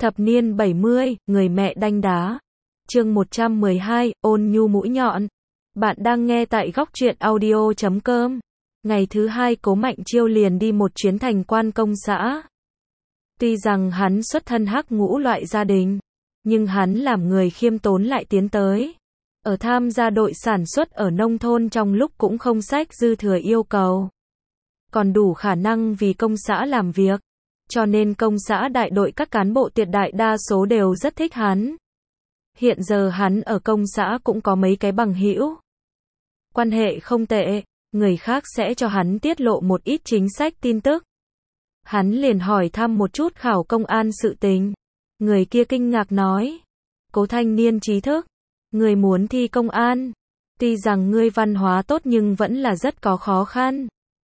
Thập niên 70, người mẹ đanh đá. Chương 112, ôn nhu mũi nhọn. Bạn đang nghe tại góc truyện audio.com. Ngày thứ hai Cố Mạnh Chiêu liền đi một chuyến thành quan công xã. Tuy rằng hắn xuất thân hắc ngũ loại gia đình, nhưng hắn làm người khiêm tốn lại tiến tới. Ở tham gia đội sản xuất ở nông thôn trong lúc cũng không xách dư thừa yêu cầu. Còn đủ khả năng vì công xã làm việc. Cho nên công xã đại đội các cán bộ tuyệt đại đa số đều rất thích hắn. Hiện giờ hắn ở công xã cũng có mấy cái bằng hữu. Quan hệ không tệ, người khác sẽ cho hắn tiết lộ một ít chính sách tin tức. Hắn liền hỏi thăm một chút khảo công an sự tình. Người kia kinh ngạc nói: Cố thanh niên trí thức, người muốn thi công an. Tuy rằng ngươi văn hóa tốt nhưng vẫn là rất có khó khăn.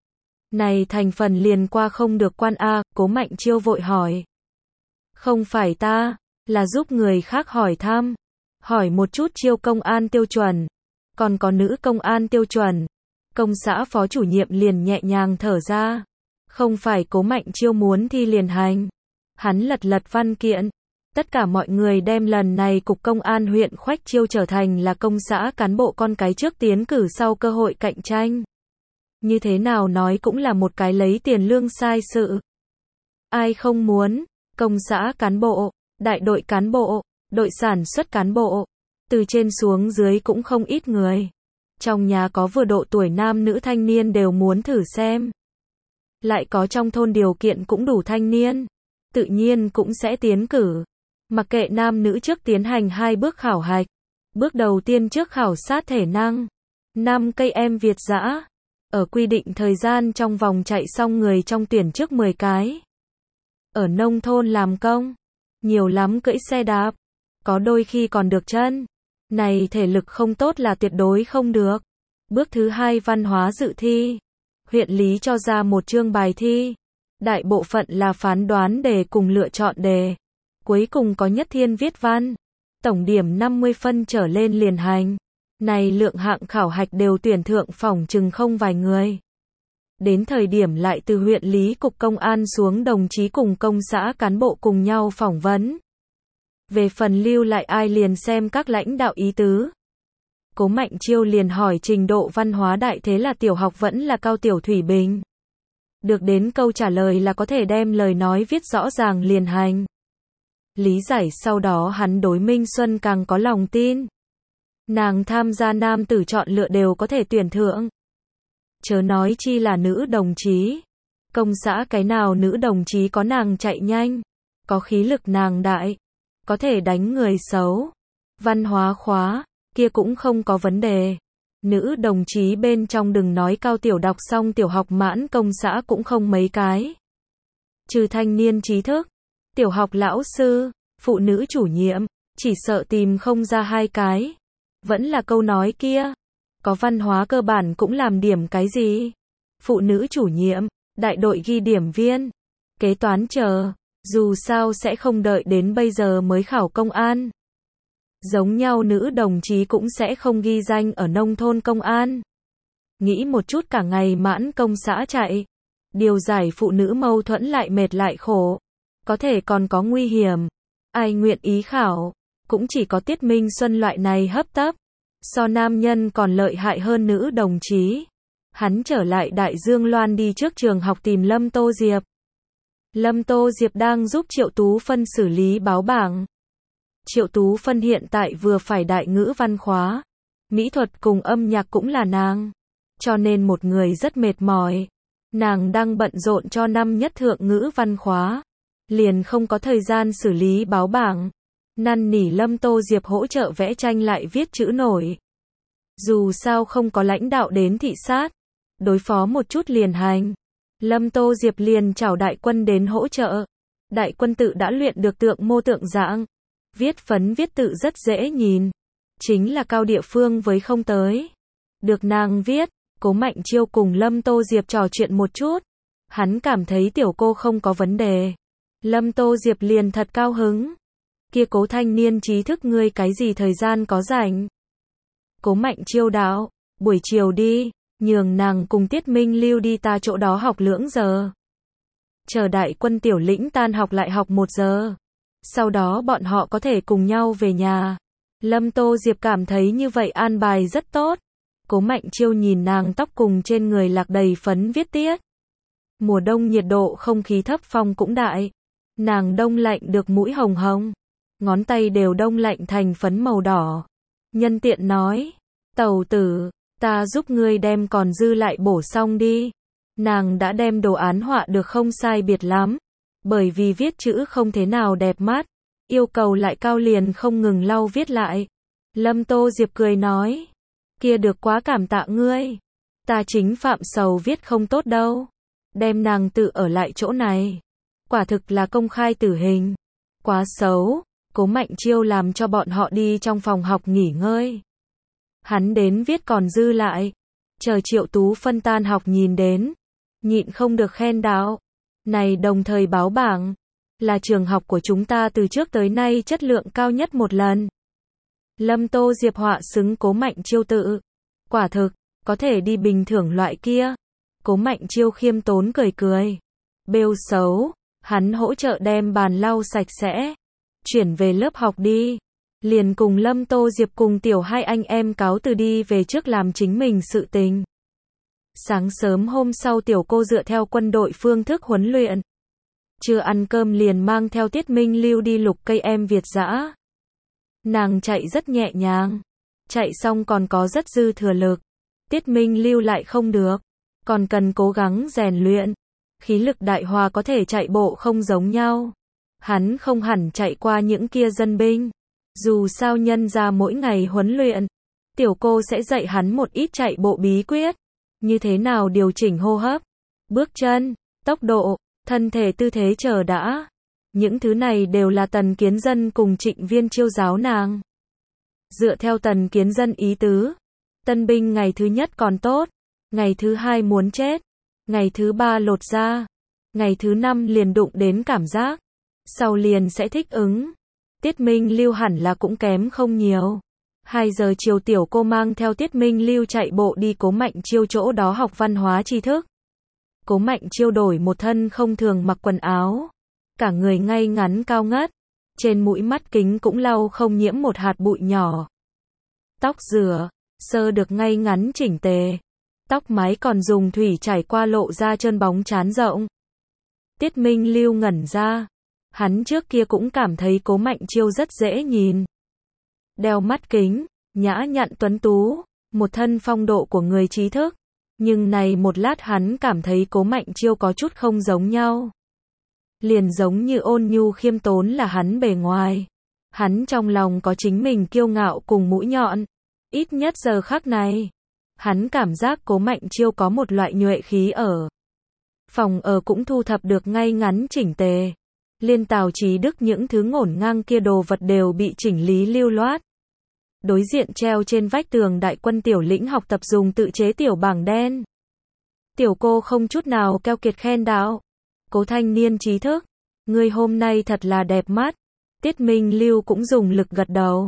Này thành phần liền qua không được quan A, Cố Mạnh Chiêu vội hỏi. Không phải ta, là giúp người khác hỏi thăm. Hỏi một chút chiêu công an tiêu chuẩn. Còn có nữ công an tiêu chuẩn. Công xã phó chủ nhiệm liền nhẹ nhàng thở ra. Không phải Cố Mạnh Chiêu muốn thi liền hành. Hắn lật lật văn kiện. Tất cả mọi người đem lần này cục công an huyện Khoách Chiêu trở thành là công xã cán bộ con cái trước tiến cử sau cơ hội cạnh tranh. Như thế nào nói cũng là một cái lấy tiền lương sai sự. Ai không muốn, công xã cán bộ, đại đội cán bộ, đội sản xuất cán bộ, từ trên xuống dưới cũng không ít người. Trong nhà có vừa độ tuổi nam nữ thanh niên đều muốn thử xem. Lại có trong thôn điều kiện cũng đủ thanh niên, tự nhiên cũng sẽ tiến cử. Mặc kệ nam nữ trước tiến hành 2 bước khảo hạch. Bước đầu tiên trước khảo sát thể năng. 5 cây em Việt dã. Ở quy định thời gian trong vòng chạy xong người trong tuyển trước 10 cái. Ở nông thôn làm công, nhiều lắm cưỡi xe đạp, có đôi khi còn được chân. Này thể lực không tốt là tuyệt đối không được. Bước thứ 2 văn hóa dự thi. Huyện lý cho ra một chương bài thi. Đại bộ phận là phán đoán đề cùng lựa chọn đề. Cuối cùng có nhất thiên viết văn. Tổng điểm 50 phân trở lên liền hành. Này lượng hạng khảo hạch đều tuyển thượng phỏng chừng không vài người. Đến thời điểm lại từ huyện lý cục công an xuống đồng chí cùng công xã cán bộ cùng nhau phỏng vấn. Về phần lưu lại ai liền xem các lãnh đạo ý tứ. Cố Mạnh Chiêu liền hỏi trình độ văn hóa đại thế là tiểu học vẫn là cao tiểu thủy bình. Được đến câu trả lời là có thể đem lời nói viết rõ ràng liền hành. Lý giải sau đó hắn đối Minh Xuân càng có lòng tin. Nàng tham gia nam tử chọn lựa đều có thể tuyển thượng. Chớ nói chi là nữ đồng chí. Công xã cái nào nữ đồng chí có nàng chạy nhanh. Có khí lực nàng đại. Có thể đánh người xấu. Văn hóa khóa, kia cũng không có vấn đề. Nữ đồng chí bên trong đừng nói cao tiểu đọc xong tiểu học mãn công xã cũng không mấy cái. Trừ thanh niên trí thức, tiểu học lão sư, phụ nữ chủ nhiệm, chỉ sợ tìm không ra 2 cái. Vẫn là câu nói kia, có văn hóa cơ bản cũng làm điểm cái gì. Phụ nữ chủ nhiệm, đại đội ghi điểm viên, kế toán chờ, dù sao sẽ không đợi đến bây giờ mới khảo công an. Giống nhau nữ đồng chí cũng sẽ không ghi danh ở nông thôn công an. Nghĩ một chút cả ngày mãn công xã chạy. Điều giải phụ nữ mâu thuẫn lại mệt lại khổ. Có thể còn có nguy hiểm. Ai nguyện ý khảo. Cũng chỉ có Tiết Minh Xuân loại này hấp tấp. So nam nhân còn lợi hại hơn nữ đồng chí. Hắn trở lại Đại Dương Loan đi trước trường học tìm Lâm Tô Diệp. Lâm Tô Diệp đang giúp Triệu Tú Phân xử lý báo bảng. Triệu Tú Phân hiện tại vừa phải đại ngữ văn khóa. Mỹ thuật cùng âm nhạc cũng là nàng. Cho nên một người rất mệt mỏi. Nàng đang bận rộn cho năm nhất thượng ngữ văn khóa. Liền không có thời gian xử lý báo bảng. Năn nỉ Lâm Tô Diệp hỗ trợ vẽ tranh lại viết chữ nổi. Dù sao không có lãnh đạo đến thị sát. Đối phó một chút liền hành. Lâm Tô Diệp liền chào đại quân đến hỗ trợ. Đại quân tự đã luyện được tượng mô tượng dạng. Viết phấn viết tự rất dễ nhìn. Chính là cao địa phương với không tới. Được nàng viết, Cố Mạnh Chiêu cùng Lâm Tô Diệp trò chuyện một chút. Hắn cảm thấy tiểu cô không có vấn đề. Lâm Tô Diệp liền thật cao hứng. Kia Cố thanh niên trí thức ngươi cái gì thời gian có rảnh? Cố Mạnh Chiêu đạo, buổi chiều đi, nhường nàng cùng Tiết Minh Lưu đi ta chỗ đó học lưỡng giờ. Chờ đại quân tiểu lĩnh tan học lại học 1 giờ. Sau đó bọn họ có thể cùng nhau về nhà. Lâm Tô Diệp cảm thấy như vậy an bài rất tốt. Cố Mạnh Chiêu nhìn nàng tóc cùng trên người lạc đầy phấn viết tiết. Mùa đông nhiệt độ không khí thấp, phong cũng đại. Nàng đông lạnh được mũi hồng hồng. Ngón tay đều đông lạnh thành phấn màu đỏ. Nhân tiện nói, tẩu tử, ta giúp ngươi đem còn dư lại bổ xong đi. Nàng đã đem đồ án họa được không sai biệt lắm. Bởi vì viết chữ không thế nào đẹp mắt, yêu cầu lại cao liền không ngừng lau viết lại. Lâm Tô Diệp cười nói, kia được quá cảm tạ ngươi. Ta chính phạm sầu viết không tốt đâu. Đem nàng tự ở lại chỗ này. Quả thực là công khai tử hình. Quá xấu. Cố Mạnh Chiêu làm cho bọn họ đi trong phòng học nghỉ ngơi. Hắn đến viết còn dư lại. Chờ Triệu Tú phân tan học nhìn đến. Nhịn không được khen đạo. Này đồng thời báo bảng. Là trường học của chúng ta từ trước tới nay chất lượng cao nhất một lần. Lâm Tô Diệp họa xứng Cố Mạnh Chiêu tự. Quả thực, có thể đi bình thưởng loại kia. Cố Mạnh Chiêu khiêm tốn cười cười. Bêu xấu, hắn hỗ trợ đem bàn lau sạch sẽ. Chuyển về lớp học đi. Liền cùng Lâm Tô Diệp cùng tiểu hai anh em cáo từ đi về trước làm chính mình sự tình. Sáng sớm hôm sau tiểu cô dựa theo quân đội phương thức huấn luyện. Chưa ăn cơm liền mang theo Tiết Minh Lưu đi lục cây em Việt dã. Nàng chạy rất nhẹ nhàng. Chạy xong còn có rất dư thừa lực. Tiết Minh Lưu lại không được. Còn cần cố gắng rèn luyện. Khí lực đại hòa có thể chạy bộ không giống nhau. Hắn không hẳn chạy qua những kia dân binh. Dù sao nhân ra mỗi ngày huấn luyện. Tiểu cô sẽ dạy hắn một ít chạy bộ bí quyết. Như thế nào điều chỉnh hô hấp, bước chân, tốc độ, thân thể tư thế chờ đã. Những thứ này đều là Tần Kiến Dân cùng Trịnh Viên Chiêu giáo nàng. Dựa theo Tần Kiến Dân ý tứ, tân binh ngày thứ nhất còn tốt, ngày thứ hai muốn chết, ngày thứ ba lột da, ngày thứ năm liền đụng đến cảm giác, sau liền sẽ thích ứng. Tiết Minh Lưu hẳn là cũng kém không nhiều. 2 giờ chiều tiểu cô mang theo Tiết Minh Lưu chạy bộ đi Cố Mạnh Chiêu chỗ đó học văn hóa tri thức. Cố Mạnh Chiêu đổi một thân không thường mặc quần áo. Cả người ngay ngắn cao ngất. Trên mũi mắt kính cũng lau không nhiễm một hạt bụi nhỏ. Tóc rửa, sơ được ngay ngắn chỉnh tề. Tóc mái còn dùng thủy chảy qua lộ ra trơn bóng trán rộng. Tiết Minh Lưu ngẩn ra. Hắn trước kia cũng cảm thấy Cố Mạnh Chiêu rất dễ nhìn. Đeo mắt kính, nhã nhặn tuấn tú, một thân phong độ của người trí thức. Nhưng này một lát hắn cảm thấy Cố Mạnh Chiêu có chút không giống nhau. Liền giống như ôn nhu khiêm tốn là hắn bề ngoài. Hắn trong lòng có chính mình kiêu ngạo cùng mũi nhọn. Ít nhất giờ khắc này, hắn cảm giác Cố Mạnh Chiêu có một loại nhuệ khí ở. Phòng ở cũng thu thập được ngay ngắn chỉnh tề. Liên Tào Chí Đức những thứ ngổn ngang kia đồ vật đều bị chỉnh lý lưu loát. Đối diện treo trên vách tường đại quân tiểu lĩnh học tập dùng tự chế tiểu bảng đen. Tiểu cô không chút nào keo kiệt khen đạo. Cố thanh niên trí thức, ngươi hôm nay thật là đẹp mắt. Tiết Minh Lưu cũng dùng lực gật đầu.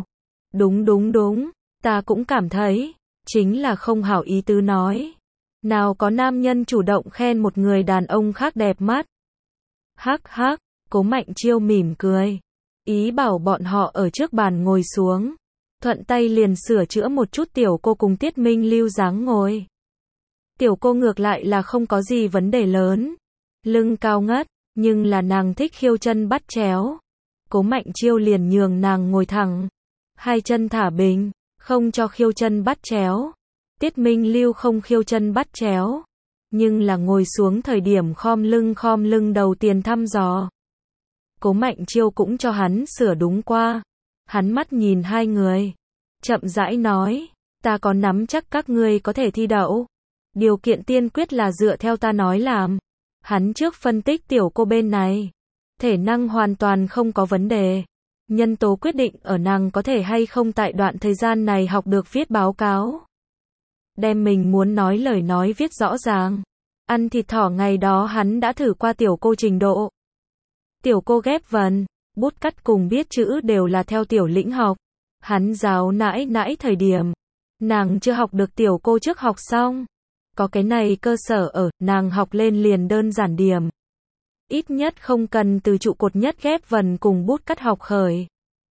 Đúng, ta cũng cảm thấy, chính là không hảo ý tứ nói. Nào có nam nhân chủ động khen một người đàn ông khác đẹp mắt. Hắc, Cố Mạnh Chiêu mỉm cười. Ý bảo bọn họ ở trước bàn ngồi xuống. Thuận tay liền sửa chữa một chút tiểu cô cùng Tiết Minh Lưu dáng ngồi. Tiểu cô ngược lại là không có gì vấn đề lớn. Lưng cao ngất, nhưng là nàng thích khiêu chân bắt chéo. Cố Mạnh Chiêu liền nhường nàng ngồi thẳng. 2 chân thả bình, không cho khiêu chân bắt chéo. Tiết Minh Lưu không khiêu chân bắt chéo. Nhưng là ngồi xuống thời điểm khom lưng đầu tiên thăm dò. Cố Mạnh Chiêu cũng cho hắn sửa đúng qua. Hắn mắt nhìn 2 người. Chậm rãi nói. Ta có nắm chắc các ngươi có thể thi đậu. Điều kiện tiên quyết là dựa theo ta nói làm. Hắn trước phân tích tiểu cô bên này. Thể năng hoàn toàn không có vấn đề. Nhân tố quyết định ở nàng có thể hay không tại đoạn thời gian này học được viết báo cáo. Đem mình muốn nói lời nói viết rõ ràng. Ăn thịt thỏ ngày đó hắn đã thử qua tiểu cô trình độ. Tiểu cô ghép vần, bút cắt cùng biết chữ đều là theo tiểu lĩnh học. Hắn giáo nãi thời điểm. Nàng chưa học được tiểu cô trước học xong. Có cái này cơ sở ở, nàng học lên liền đơn giản điểm. Ít nhất không cần từ trụ cột nhất ghép vần cùng bút cắt học khởi.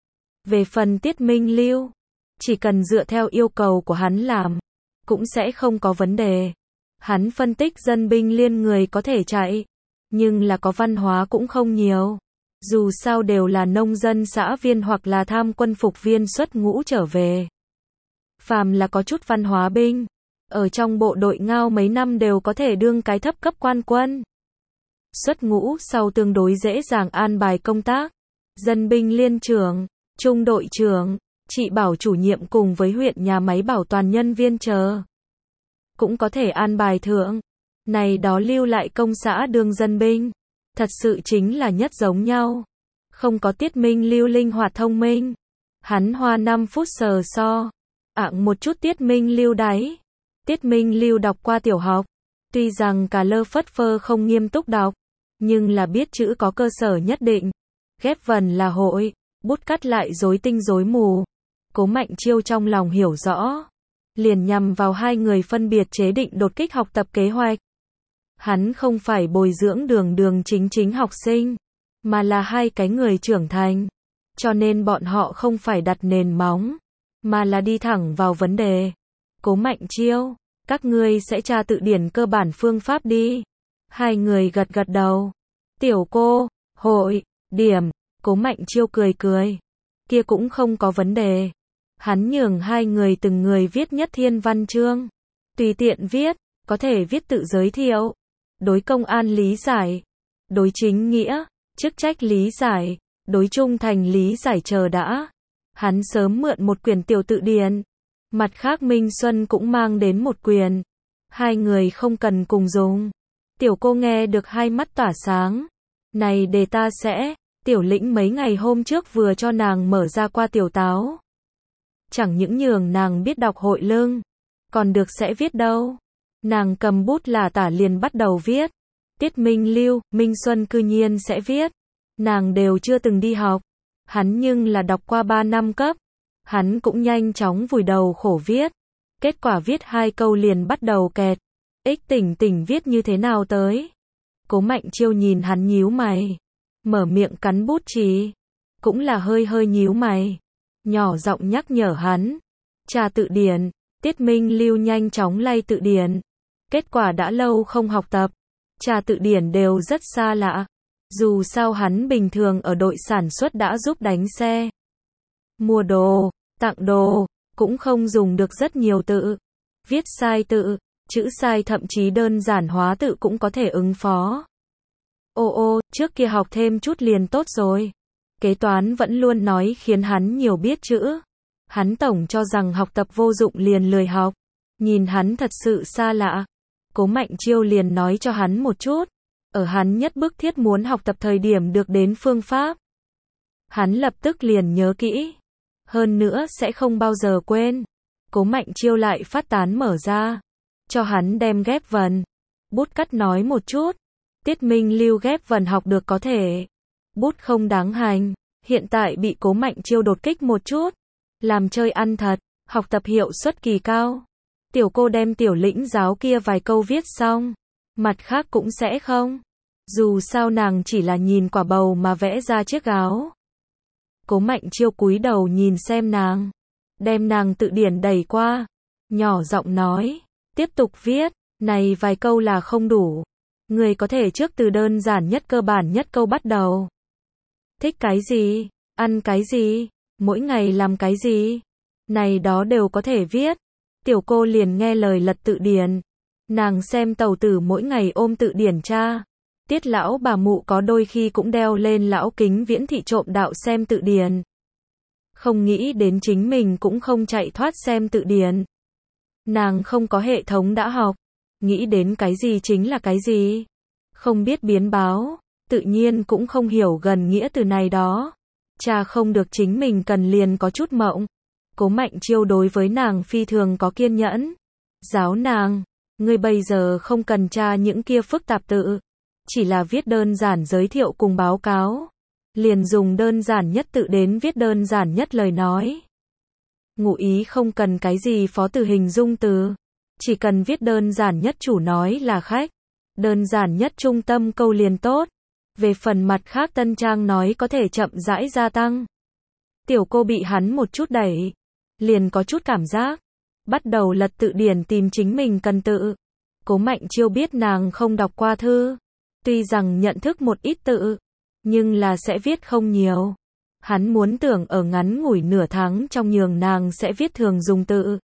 Về phần Tiết Minh Lưu, chỉ cần dựa theo yêu cầu của hắn làm, cũng sẽ không có vấn đề. Hắn phân tích dân binh liên người có thể chạy, nhưng là có văn hóa cũng không nhiều. Dù sao đều là nông dân xã viên hoặc là tham quân phục viên xuất ngũ trở về. Phàm là có chút văn hóa binh, ở trong bộ đội ngao mấy năm đều có thể đương cái thấp cấp quan quân. Xuất ngũ sau tương đối dễ dàng an bài công tác. Dân binh liên trưởng, trung đội trưởng, trị bảo chủ nhiệm cùng với huyện nhà máy bảo toàn nhân viên chờ. Cũng có thể an bài thượng. Này đó lưu lại công xã đương dân binh. Thật sự chính là nhất giống nhau. Không có Tiết Minh Lưu linh hoạt thông minh. Hắn hoa 5 phút sờ so. Ạng một chút Tiết Minh Lưu đáy. Tiết Minh Lưu đọc qua tiểu học. Tuy rằng cả lơ phất phơ không nghiêm túc đọc, nhưng là biết chữ có cơ sở nhất định. Ghép vần là hội, bút cắt lại rối tinh rối mù. Cố Mạnh Chiêu trong lòng hiểu rõ. Liền nhằm vào hai người phân biệt chế định đột kích học tập kế hoạch. Hắn không phải bồi dưỡng đường chính học sinh, mà là hai cái người trưởng thành. Cho nên bọn họ không phải đặt nền móng, mà là đi thẳng vào vấn đề. Cố Mạnh Chiêu, các ngươi sẽ tra tự điển cơ bản phương pháp đi. Hai người gật gật đầu. Tiểu cô, hội, điểm, Cố Mạnh Chiêu cười. Kia cũng không có vấn đề. Hắn nhường hai người từng người viết nhất thiên văn chương. Tùy tiện viết, có thể viết tự giới thiệu. Đối công an lý giải. Đối chính nghĩa, chức trách lý giải. Đối trung thành lý giải chờ đã. Hắn sớm mượn một quyển tiểu tự điển. Mặt khác Minh Xuân cũng mang đến một quyển. Hai người không cần cùng dùng. Tiểu cô nghe được hai mắt tỏa sáng. Này để ta sẽ. Tiểu Lĩnh mấy ngày hôm trước vừa cho nàng mở ra qua tiểu táo. Chẳng những nhường nàng biết đọc hội lưng, còn được sẽ viết đâu. Nàng cầm bút là tả liền bắt đầu viết. Tiết Minh Lưu, Minh Xuân cư nhiên sẽ viết. Nàng đều chưa từng đi học. Hắn nhưng là đọc qua 3 năm cấp. Hắn cũng nhanh chóng vùi đầu khổ viết. Kết quả viết 2 câu liền bắt đầu kẹt. Tỉnh viết như thế nào tới. Cố Mạnh Chiêu nhìn hắn nhíu mày. Mở miệng cắn bút chì. Cũng là hơi nhíu mày. Nhỏ giọng nhắc nhở hắn. Tra tự điển. Tiết Minh Lưu nhanh chóng lay tự điển. Kết quả đã lâu không học tập. Tra tự điển đều rất xa lạ. Dù sao hắn bình thường ở đội sản xuất đã giúp đánh xe. Mua đồ, tặng đồ, cũng không dùng được rất nhiều tự. Viết sai tự, chữ sai thậm chí đơn giản hóa tự cũng có thể ứng phó. Trước kia học thêm chút liền tốt rồi. Kế toán vẫn luôn nói khiến hắn nhiều biết chữ. Hắn tổng cho rằng học tập vô dụng liền lười học. Nhìn hắn thật sự xa lạ. Cố Mạnh Chiêu liền nói cho hắn một chút. Ở hắn nhất bức thiết muốn học tập thời điểm được đến phương pháp. Hắn lập tức liền nhớ kỹ. Hơn nữa sẽ không bao giờ quên. Cố Mạnh Chiêu lại phát tán mở ra. Cho hắn đem ghép vần. Bút cắt nói một chút. Tiết Minh Lưu ghép vần học được có thể. Bút không đáng hành. Hiện tại bị Cố Mạnh Chiêu đột kích một chút. Làm chơi ăn thật. Học tập hiệu suất kỳ cao. Tiểu cô đem Tiểu Lĩnh giáo kia vài câu viết xong. Mặt khác cũng sẽ không. Dù sao nàng chỉ là nhìn quả bầu mà vẽ ra chiếc áo. Cố Mạnh Chiêu cúi đầu nhìn xem nàng. Đem nàng tự điển đẩy qua. Nhỏ giọng nói. Tiếp tục viết. Này vài câu là không đủ. Người có thể trước từ đơn giản nhất cơ bản nhất câu bắt đầu. Thích cái gì? Ăn cái gì? Mỗi ngày làm cái gì? Này đó đều có thể viết. Tiểu cô liền nghe lời lật tự điển. Nàng xem tàu tử mỗi ngày ôm tự điển tra. Tiết lão bà mụ có đôi khi cũng đeo lên lão kính viễn thị trộm đạo xem tự điển. Không nghĩ đến chính mình cũng không chạy thoát xem tự điển. Nàng không có hệ thống đã học. Nghĩ đến cái gì chính là cái gì. Không biết biến báo. Tự nhiên cũng không hiểu gần nghĩa từ này đó. Cha không được chính mình cần liền có chút mộng. Cố Mạnh Chiêu đối với nàng phi thường có kiên nhẫn. Giáo nàng. Ngươi bây giờ không cần tra những kia phức tạp tự. Chỉ là viết đơn giản giới thiệu cùng báo cáo. Liền dùng đơn giản nhất tự đến viết đơn giản nhất lời nói. Ngụ ý không cần cái gì phó từ hình dung từ. Chỉ cần viết đơn giản nhất chủ nói là khách. Đơn giản nhất trung tâm câu liền tốt. Về phần mặt khác Tân Trang nói có thể chậm rãi gia tăng. Tiểu cô bị hắn một chút đẩy, liền có chút cảm giác, bắt đầu lật tự điển tìm chính mình cần tự. Cố Mạnh Chiêu biết nàng không đọc qua thư, tuy rằng nhận thức một ít tự, nhưng là sẽ viết không nhiều. Hắn muốn tưởng ở ngắn ngủi nửa tháng trong nhường nàng sẽ viết thường dùng tự.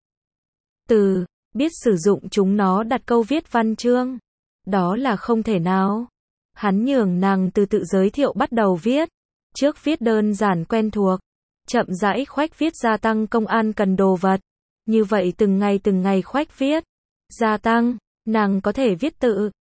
Biết sử dụng chúng nó đặt câu viết văn chương. Đó là không thể nào. Hắn nhường nàng từ tự giới thiệu bắt đầu viết. Trước viết đơn giản quen thuộc, chậm rãi khoách viết gia tăng công an cần đồ vật. Như vậy từng ngày khoách viết, gia tăng, nàng có thể viết tự,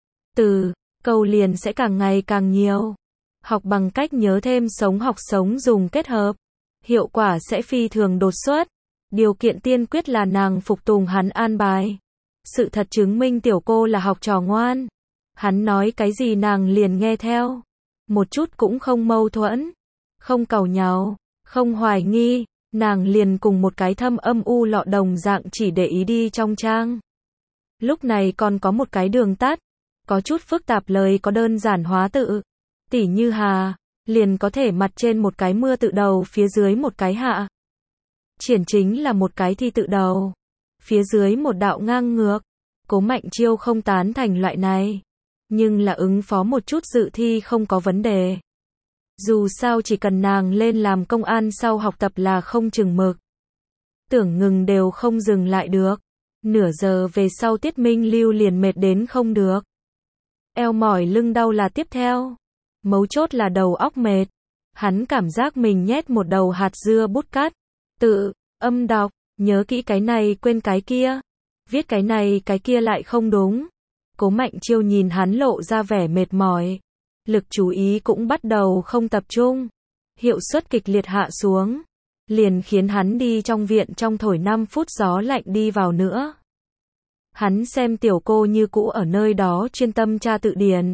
câu liền sẽ càng ngày càng nhiều. Học bằng cách nhớ thêm sống học sống dùng kết hợp, hiệu quả sẽ phi thường đột xuất. Điều kiện tiên quyết là nàng phục tùng hắn an bài. Sự thật chứng minh tiểu cô là học trò ngoan. Hắn nói cái gì nàng liền nghe theo. Một chút cũng không mâu thuẫn, không càu nhàu, không hoài nghi. Nàng liền cùng một cái thâm âm u lọ đồng dạng chỉ để ý đi trong trang. Lúc này còn có một cái đường tắt, có chút phức tạp lời có đơn giản hóa tự. Tỉ như hà, liền có thể mặt trên một cái mưa tự đầu phía dưới một cái hạ. Triển chính là một cái thi tự đầu, phía dưới một đạo ngang ngược. Cố Mạnh Chiêu không tán thành loại này, nhưng là ứng phó một chút dự thi không có vấn đề. Dù sao chỉ cần nàng lên làm công an sau học tập là không chừng mực. Tưởng ngừng đều không dừng lại được. Nửa giờ về sau Tiết Minh Lưu liền mệt đến không được. Eo mỏi lưng đau là tiếp theo. Mấu chốt là đầu óc mệt. Hắn cảm giác mình nhét một đầu hạt dưa bút cát. Tự, âm đọc, nhớ kỹ cái này quên cái kia. Viết cái này cái kia lại không đúng. Cố Mạnh Chiêu nhìn hắn lộ ra vẻ mệt mỏi. Lực chú ý cũng bắt đầu không tập trung. Hiệu suất kịch liệt hạ xuống. Liền khiến hắn đi trong viện trong thổi 5 phút gió lạnh đi vào nữa. Hắn xem tiểu cô như cũ ở nơi đó chuyên tâm tra tự điển.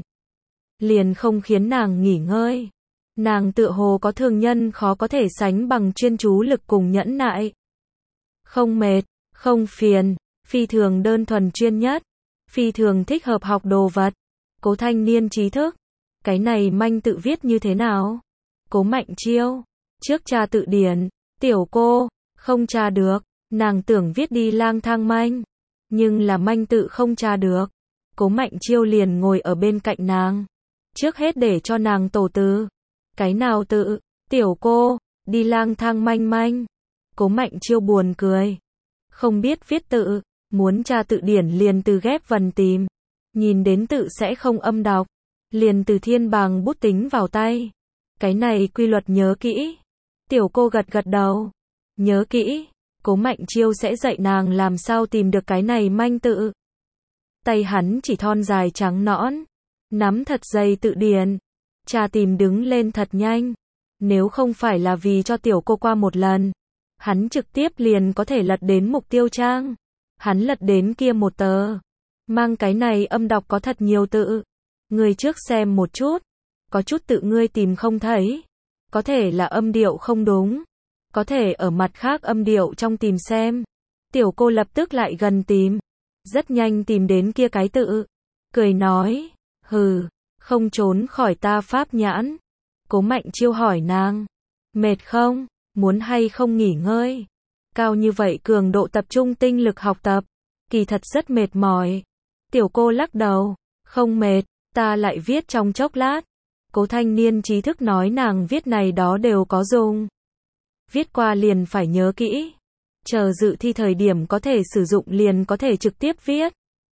Liền không khiến nàng nghỉ ngơi. Nàng tựa hồ có thường nhân khó có thể sánh bằng chuyên chú lực cùng nhẫn nại. Không mệt, không phiền, phi thường đơn thuần chuyên nhất, phi thường thích hợp học đồ vật. Cố thanh niên trí thức. Cái này manh tự viết như thế nào? Cố Mạnh Chiêu. Trước tra tự điển, tiểu cô, không tra được, nàng tưởng viết đi lang thang manh. Nhưng là manh tự không tra được. Cố Mạnh Chiêu liền ngồi ở bên cạnh nàng. Trước hết để cho nàng tổ từ. Cái nào tự? Tiểu cô, đi lang thang manh manh. Cố Mạnh Chiêu buồn cười. Không biết viết tự, muốn tra tự điển liền từ ghép vần tìm. Nhìn đến tự sẽ không âm đọc. Liền từ thiên bàng bút tính vào tay. Cái này quy luật nhớ kỹ. Tiểu cô gật gật đầu. Nhớ kỹ. Cố Mạnh Chiêu sẽ dạy nàng làm sao tìm được cái này manh tự. Tay hắn chỉ thon dài trắng nõn. Nắm thật dày tự điển. Tra tìm đứng lên thật nhanh. Nếu không phải là vì cho tiểu cô qua một lần, hắn trực tiếp liền có thể lật đến mục tiêu trang. Hắn lật đến kia một tờ. Mang cái này âm đọc có thật nhiều tự. Người trước xem một chút. Có chút tự ngươi tìm không thấy. Có thể là âm điệu không đúng. Có thể ở mặt khác âm điệu trong tìm xem. Tiểu cô lập tức lại gần tìm. Rất nhanh tìm đến kia cái tự. Cười nói. Hừ, không trốn khỏi ta pháp nhãn. Cố Mạnh Chiêu hỏi nàng. Mệt không? Muốn hay không nghỉ ngơi? Cao như vậy cường độ tập trung tinh lực học tập. Kỳ thật rất mệt mỏi. Tiểu cô lắc đầu. Không mệt, ta lại viết trong chốc lát. Cố thanh niên trí thức nói nàng viết này đó đều có dùng. Viết qua liền phải nhớ kỹ. Chờ dự thi thời điểm có thể sử dụng liền có thể trực tiếp viết.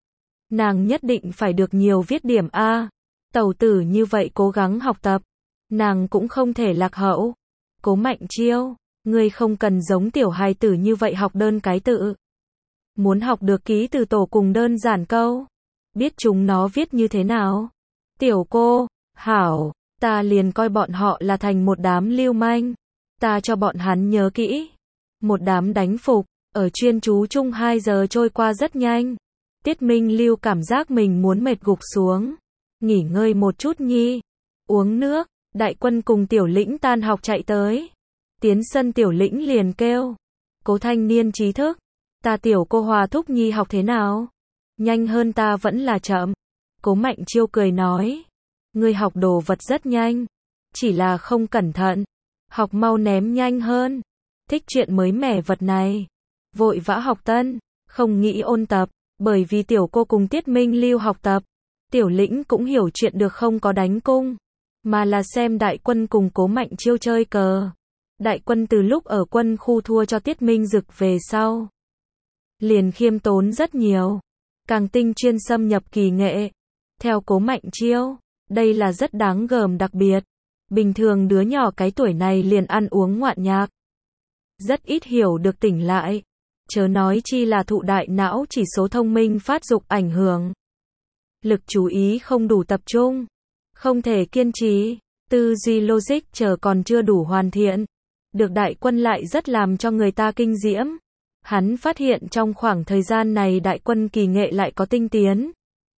Nàng nhất định phải được nhiều viết điểm A. Tẩu tử như vậy cố gắng học tập. Nàng cũng không thể lạc hậu. Cố Mạnh Chiêu, ngươi không cần giống tiểu hài tử như vậy học đơn cái tự. Muốn học được ký từ tổ cùng đơn giản câu. Biết chúng nó viết như thế nào? Tiểu cô, hảo, ta liền coi bọn họ là thành một đám lưu manh. Ta cho bọn hắn nhớ kỹ. Một đám đánh phục, ở chuyên chú chung 2 giờ trôi qua rất nhanh. Tiết Minh Lưu cảm giác mình muốn mệt gục xuống. Nghỉ ngơi một chút nhi. Uống nước, đại quân cùng tiểu lĩnh tan học chạy tới. Tiến sân tiểu lĩnh liền kêu. Cố thanh niên trí thức. Ta tiểu cô Hòa thúc nhi học thế nào? Nhanh hơn ta vẫn là chậm. Cố Mạnh Chiêu cười nói. Ngươi học đồ vật rất nhanh, chỉ là không cẩn thận, học mau ném nhanh hơn. Thích chuyện mới mẻ vật này, vội vã học tân, không nghĩ ôn tập, bởi vì tiểu cô cùng Tiết Minh Lưu học tập. Tiểu Lĩnh cũng hiểu chuyện được không có đánh cung, mà là xem Đại Quân cùng Cố Mạnh Chiêu chơi cờ. Đại Quân từ lúc ở quân khu thua cho Tiết Minh Dực về sau, liền khiêm tốn rất nhiều, càng tinh chuyên xâm nhập kỳ nghệ. Theo Cố Mạnh Chiêu, đây là rất đáng gờm đặc biệt. Bình thường đứa nhỏ cái tuổi này liền ăn uống ngoạn nhạc, rất ít hiểu được tỉnh lại, chớ nói chi là thụ đại não chỉ số thông minh phát dục ảnh hưởng. Lực chú ý không đủ tập trung, không thể kiên trì, tư duy logic chờ còn chưa đủ hoàn thiện. Được Đại Quân lại rất làm cho người ta kinh diễm. Hắn phát hiện trong khoảng thời gian này Đại Quân kỳ nghệ lại có tinh tiến.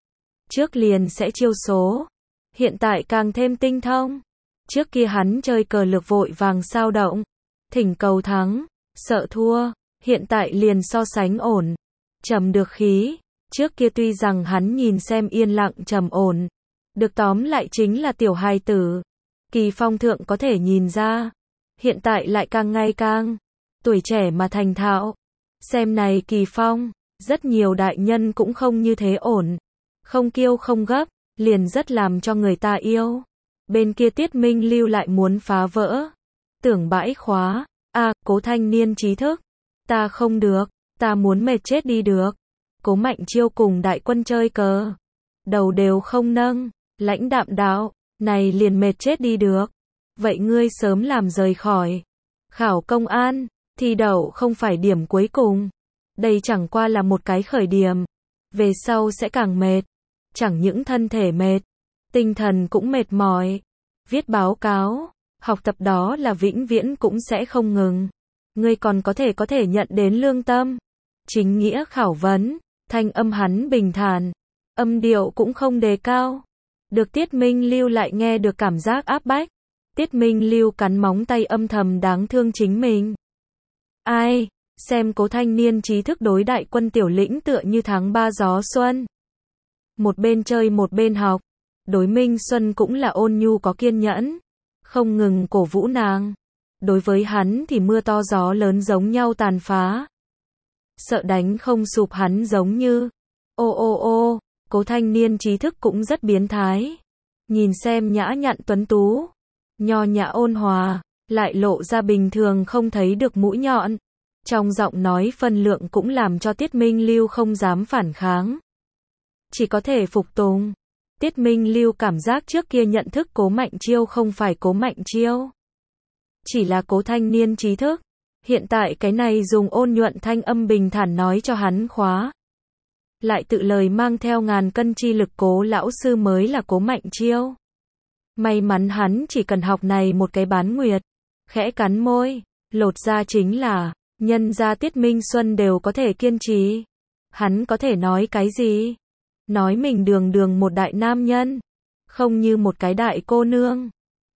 Trước liền sẽ chiêu số, hiện tại càng thêm tinh thông. Trước kia hắn chơi cờ lược vội vàng sao động, thỉnh cầu thắng, sợ thua, hiện tại liền so sánh ổn, trầm được khí. Trước kia tuy rằng hắn nhìn xem yên lặng trầm ổn, được tóm lại chính là tiểu hài tử. Kỳ Phong thượng có thể nhìn ra, hiện tại lại càng ngày càng tuổi trẻ mà thành thạo. Xem này Kỳ Phong, rất nhiều đại nhân cũng không như thế ổn, không kiêu không gấp, liền rất làm cho người ta yêu. Bên kia Tiết Minh Lưu lại muốn phá vỡ, tưởng bãi khóa. Cố thanh niên trí thức, ta không được, ta muốn mệt chết đi được. Cố Mạnh Chiêu cùng Đại Quân chơi cờ, đầu đều không nâng, lãnh đạm đạo, này liền mệt chết đi được. Vậy ngươi sớm làm rời khỏi. Khảo công an, thi đậu không phải điểm cuối cùng. Đây chẳng qua là một cái khởi điểm. Về sau sẽ càng mệt. Chẳng những thân thể mệt, tinh thần cũng mệt mỏi. Viết báo cáo, học tập đó là vĩnh viễn cũng sẽ không ngừng. Ngươi còn có thể nhận đến lương tâm. Chính nghĩa khảo vấn, thanh âm hắn bình thản, âm điệu cũng không đề cao. Được Tiết Minh Lưu lại nghe được cảm giác áp bách. Tiết Minh Lưu cắn móng tay âm thầm đáng thương chính mình. Ai, xem Cố thanh niên trí thức đối Đại Quân Tiểu Lĩnh tựa như tháng 3 gió xuân. Một bên chơi một bên học. Đối Minh Xuân cũng là ôn nhu có kiên nhẫn, không ngừng cổ vũ nàng. Đối với hắn thì mưa to gió lớn giống nhau tàn phá. Sợ đánh không sụp hắn giống như. Ô, Cố thanh niên trí thức cũng rất biến thái. Nhìn xem nhã nhặn tuấn tú, nho nhã ôn hòa, lại lộ ra bình thường không thấy được mũi nhọn. Trong giọng nói phân lượng cũng làm cho Tiết Minh Lưu không dám phản kháng, chỉ có thể phục tùng. Tiết Minh Lưu cảm giác trước kia nhận thức Cố Mạnh Chiêu không phải Cố Mạnh Chiêu, chỉ là Cố thanh niên trí thức. Hiện tại cái này dùng ôn nhuận thanh âm bình thản nói cho hắn khóa, lại tự lời mang theo ngàn cân chi lực Cố lão sư mới là Cố Mạnh Chiêu. May mắn hắn chỉ cần học này một cái bán nguyệt. Khẽ cắn môi, lột ra chính là, nhân ra Tiết Minh Xuân đều có thể kiên trì. Hắn có thể nói cái gì? Nói mình đường một đại nam nhân, không như một cái đại cô nương.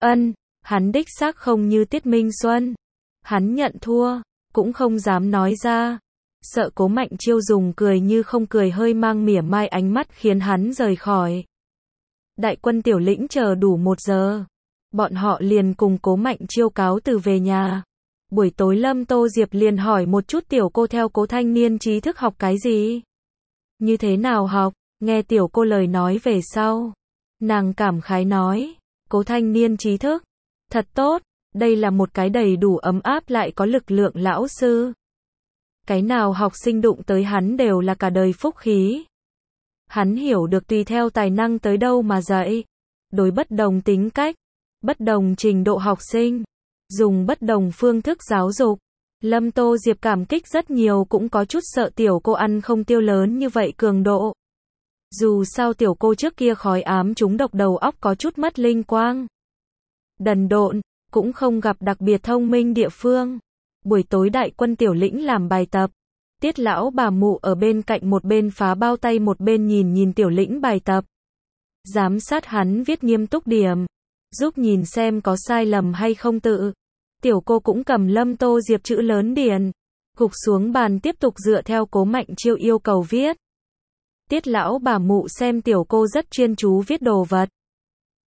Hắn đích xác không như Tiết Minh Xuân. Hắn nhận thua, cũng không dám nói ra. Sợ Cố Mạnh Chiêu dùng cười như không cười hơi mang mỉa mai ánh mắt khiến hắn rời khỏi. Đại Quân Tiểu Lĩnh chờ đủ 1 giờ. Bọn họ liền cùng Cố Mạnh Chiêu cáo từ về nhà. Buổi tối Lâm Tô Diệp liền hỏi một chút tiểu cô theo Cố thanh niên trí thức học cái gì. Như thế nào học, nghe tiểu cô lời nói về sau. Nàng cảm khái nói, Cố thanh niên trí thức, thật tốt, đây là một cái đầy đủ ấm áp lại có lực lượng lão sư. Cái nào học sinh đụng tới hắn đều là cả đời phúc khí. Hắn hiểu được tùy theo tài năng tới đâu mà dạy. Đối bất đồng tính cách, bất đồng trình độ học sinh, dùng bất đồng phương thức giáo dục. Lâm Tô Diệp cảm kích rất nhiều, cũng có chút sợ tiểu cô ăn không tiêu lớn như vậy cường độ. Dù sao tiểu cô trước kia khói ám trúng độc đầu óc có chút mất linh quang. Đần độn, cũng không gặp đặc biệt thông minh địa phương. Buổi tối Đại Quân Tiểu Lĩnh làm bài tập. Tiết lão bà mụ ở bên cạnh một bên phá bao tay một bên nhìn Tiểu Lĩnh bài tập. Giám sát hắn viết nghiêm túc điểm, giúp nhìn xem có sai lầm hay không tự. Tiểu cô cũng cầm Lâm Tô Diệp chữ lớn điền, gục xuống bàn tiếp tục dựa theo Cố Mạnh Chiêu yêu cầu viết. Tiết lão bà mụ xem tiểu cô rất chuyên chú viết đồ vật,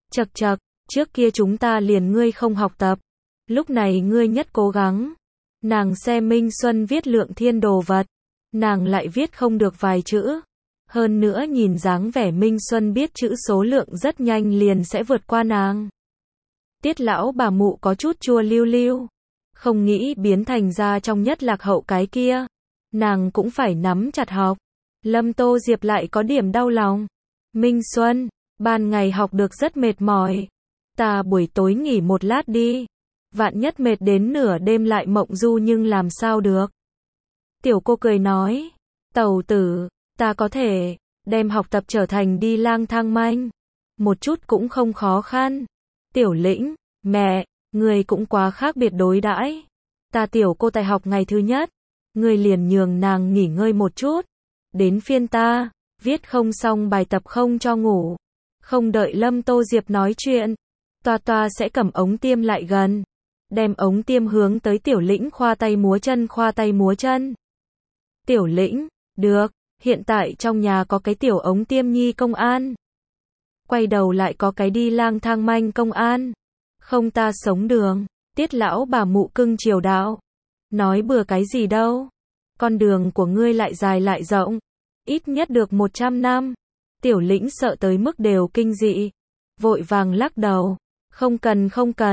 Chậc chậc, trước kia chúng ta liền ngươi không học tập. Lúc này ngươi nhất cố gắng. Nàng xem Minh Xuân viết lượng thiên đồ vật. Nàng lại viết không được vài chữ. Hơn nữa nhìn dáng vẻ Minh Xuân biết chữ số lượng rất nhanh liền sẽ vượt qua nàng. Tiết lão bà mụ có chút chua liu liu. Không nghĩ biến thành ra trong nhất lạc hậu cái kia. Nàng cũng phải nắm chặt học. Lâm Tô Diệp lại có điểm đau lòng. Minh Xuân, ban ngày học được rất mệt mỏi. Ta buổi tối nghỉ một lát đi. Vạn nhất mệt đến nửa đêm lại mộng du nhưng làm sao được. Tiểu cô cười nói. Tẩu tử, ta có thể đem học tập trở thành đi lang thang manh. Một chút cũng không khó khăn. Tiểu Lĩnh, mẹ, người cũng quá khác biệt đối đãi. Ta tiểu cô tại học ngày thứ nhất. Người liền nhường nàng nghỉ ngơi một chút. Đến phiên ta, viết không xong bài tập không cho ngủ. Không đợi Lâm Tô Diệp nói chuyện. Toa toa sẽ cầm ống tiêm lại gần. Đem ống tiêm hướng tới Tiểu Lĩnh khoa tay múa chân khoa tay múa chân. Tiểu Lĩnh, được, hiện tại trong nhà có cái tiểu ống tiêm nhi công an. Quay đầu lại có cái đi lang thang manh công an. Không ta sống đường, Tiết lão bà mụ cưng chiều đạo. Nói bừa cái gì đâu. Con đường của ngươi lại dài lại rộng. Ít nhất được 100 năm. Tiểu Lĩnh sợ tới mức đều kinh dị. Vội vàng lắc đầu. Không cần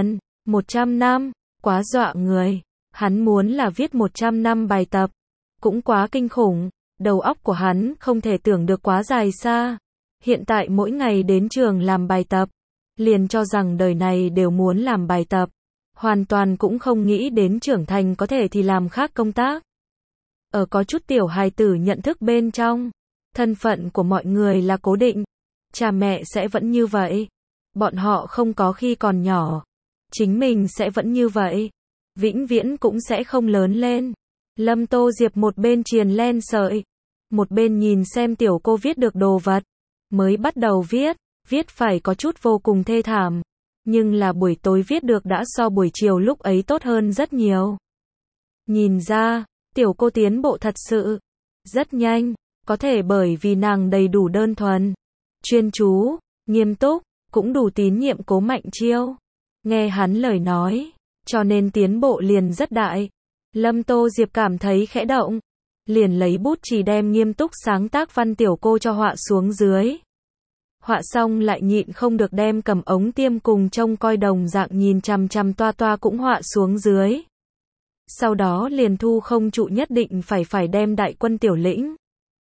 100 năm, quá dọa người. Hắn muốn là viết 100 năm bài tập. Cũng quá kinh khủng. Đầu óc của hắn không thể tưởng được quá dài xa. Hiện tại mỗi ngày đến trường làm bài tập. Liền cho rằng đời này đều muốn làm bài tập. Hoàn toàn cũng không nghĩ đến trưởng thành có thể thì làm khác công tác. Ở có chút tiểu hài tử nhận thức bên trong. Thân phận của mọi người là cố định. Cha mẹ sẽ vẫn như vậy. Bọn họ không có khi còn nhỏ. Chính mình sẽ vẫn như vậy. Vĩnh viễn cũng sẽ không lớn lên. Lâm Tô Diệp một bên triền len sợi. Một bên nhìn xem tiểu cô viết được đồ vật. Mới bắt đầu viết phải có chút vô cùng thê thảm. Nhưng là buổi tối viết được đã so buổi chiều lúc ấy tốt hơn rất nhiều. Nhìn ra, tiểu cô tiến bộ thật sự. Rất nhanh, có thể bởi vì nàng đầy đủ đơn thuần. Chuyên chú, nghiêm túc, cũng đủ tín nhiệm Cố Mạnh Chiêu. Nghe hắn lời nói, cho nên tiến bộ liền rất đại. Lâm Tô Diệp cảm thấy khẽ động. Liền lấy bút chì đem nghiêm túc sáng tác văn tiểu cô cho họa xuống dưới. Họa xong lại nhịn không được đem cầm ống tiêm cùng trông coi đồng dạng nhìn chằm chằm toa toa cũng họa xuống dưới. Sau đó liền thu không trụ nhất định phải đem đại quân Tiểu Lĩnh.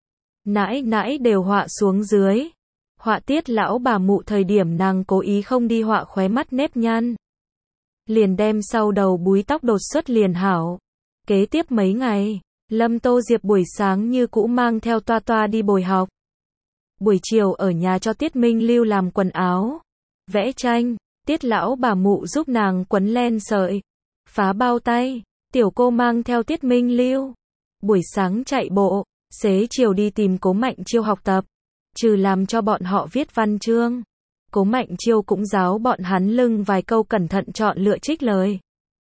Nãi nãi đều họa xuống dưới. Họa Tiết lão bà mụ thời điểm nàng cố ý không đi họa khóe mắt nếp nhăn. Liền đem sau đầu búi tóc đột xuất liền hảo. Kế tiếp mấy ngày, Lâm Tô Diệp buổi sáng như cũ mang theo toa toa đi bồi học. Buổi chiều ở nhà cho Tiết Minh Lưu làm quần áo, vẽ tranh, Tiết lão bà mụ giúp nàng quấn len sợi, phá bao tay, tiểu cô mang theo Tiết Minh Lưu. Buổi sáng chạy bộ, xế chiều đi tìm Cố Mạnh Chiêu học tập, trừ làm cho bọn họ viết văn chương. Cố Mạnh Chiêu cũng giáo bọn hắn lưng vài câu cẩn thận chọn lựa trích lời.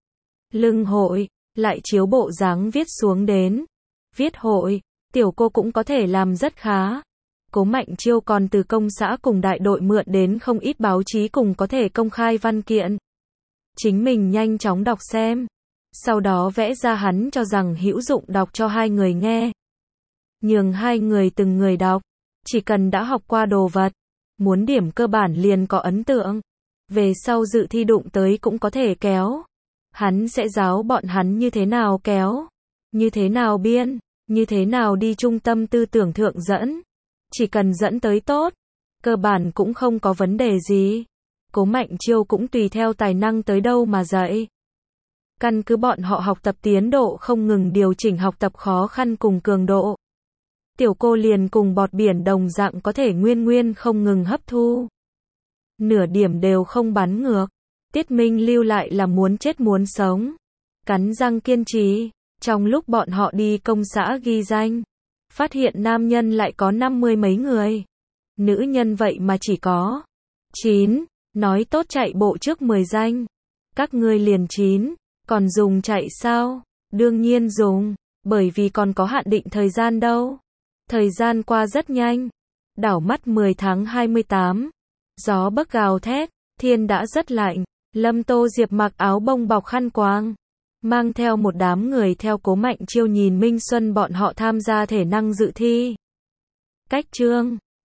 Lưng hội, lại chiếu bộ dáng viết xuống đến. Viết hội, tiểu cô cũng có thể làm rất khá. Cố Mạnh Chiêu còn từ công xã cùng đại đội mượn đến không ít báo chí cùng có thể công khai văn kiện. Chính mình nhanh chóng đọc xem. Sau đó vẽ ra hắn cho rằng hữu dụng đọc cho hai người nghe. Nhường hai người từng người đọc. Chỉ cần đã học qua đồ vật. Muốn điểm cơ bản liền có ấn tượng. Về sau dự thi đụng tới cũng có thể kéo. Hắn sẽ giáo bọn hắn như thế nào kéo. Như thế nào biên. Như thế nào đi trung tâm tư tưởng thượng dẫn. Chỉ cần dẫn tới tốt, cơ bản cũng không có vấn đề gì. Cố Mạnh Chiêu cũng tùy theo tài năng tới đâu mà dạy. Căn cứ bọn họ học tập tiến độ không ngừng điều chỉnh học tập khó khăn cùng cường độ. Tiểu cô liền cùng bọt biển đồng dạng có thể nguyên không ngừng hấp thu. Nửa điểm đều không bắn ngược. Tiết Minh Lưu lại là muốn chết muốn sống. Cắn răng kiên trì. Trong lúc bọn họ đi công xã ghi danh, phát hiện nam nhân lại có 50 mấy người. Nữ nhân vậy mà chỉ có 9, nói tốt chạy bộ trước 10 danh. Các ngươi liền 9, còn dùng chạy sao? Đương nhiên dùng, bởi vì còn có hạn định thời gian đâu. Thời gian qua rất nhanh. Đảo mắt 10 tháng 28. Gió bấc gào thét, Thiên đã rất lạnh. Lâm Tô Diệp mặc áo bông bọc khăn quàng, mang theo một đám người theo Cố Mạnh Chiêu nhìn Minh Xuân bọn họ tham gia thể năng dự thi. Cách chương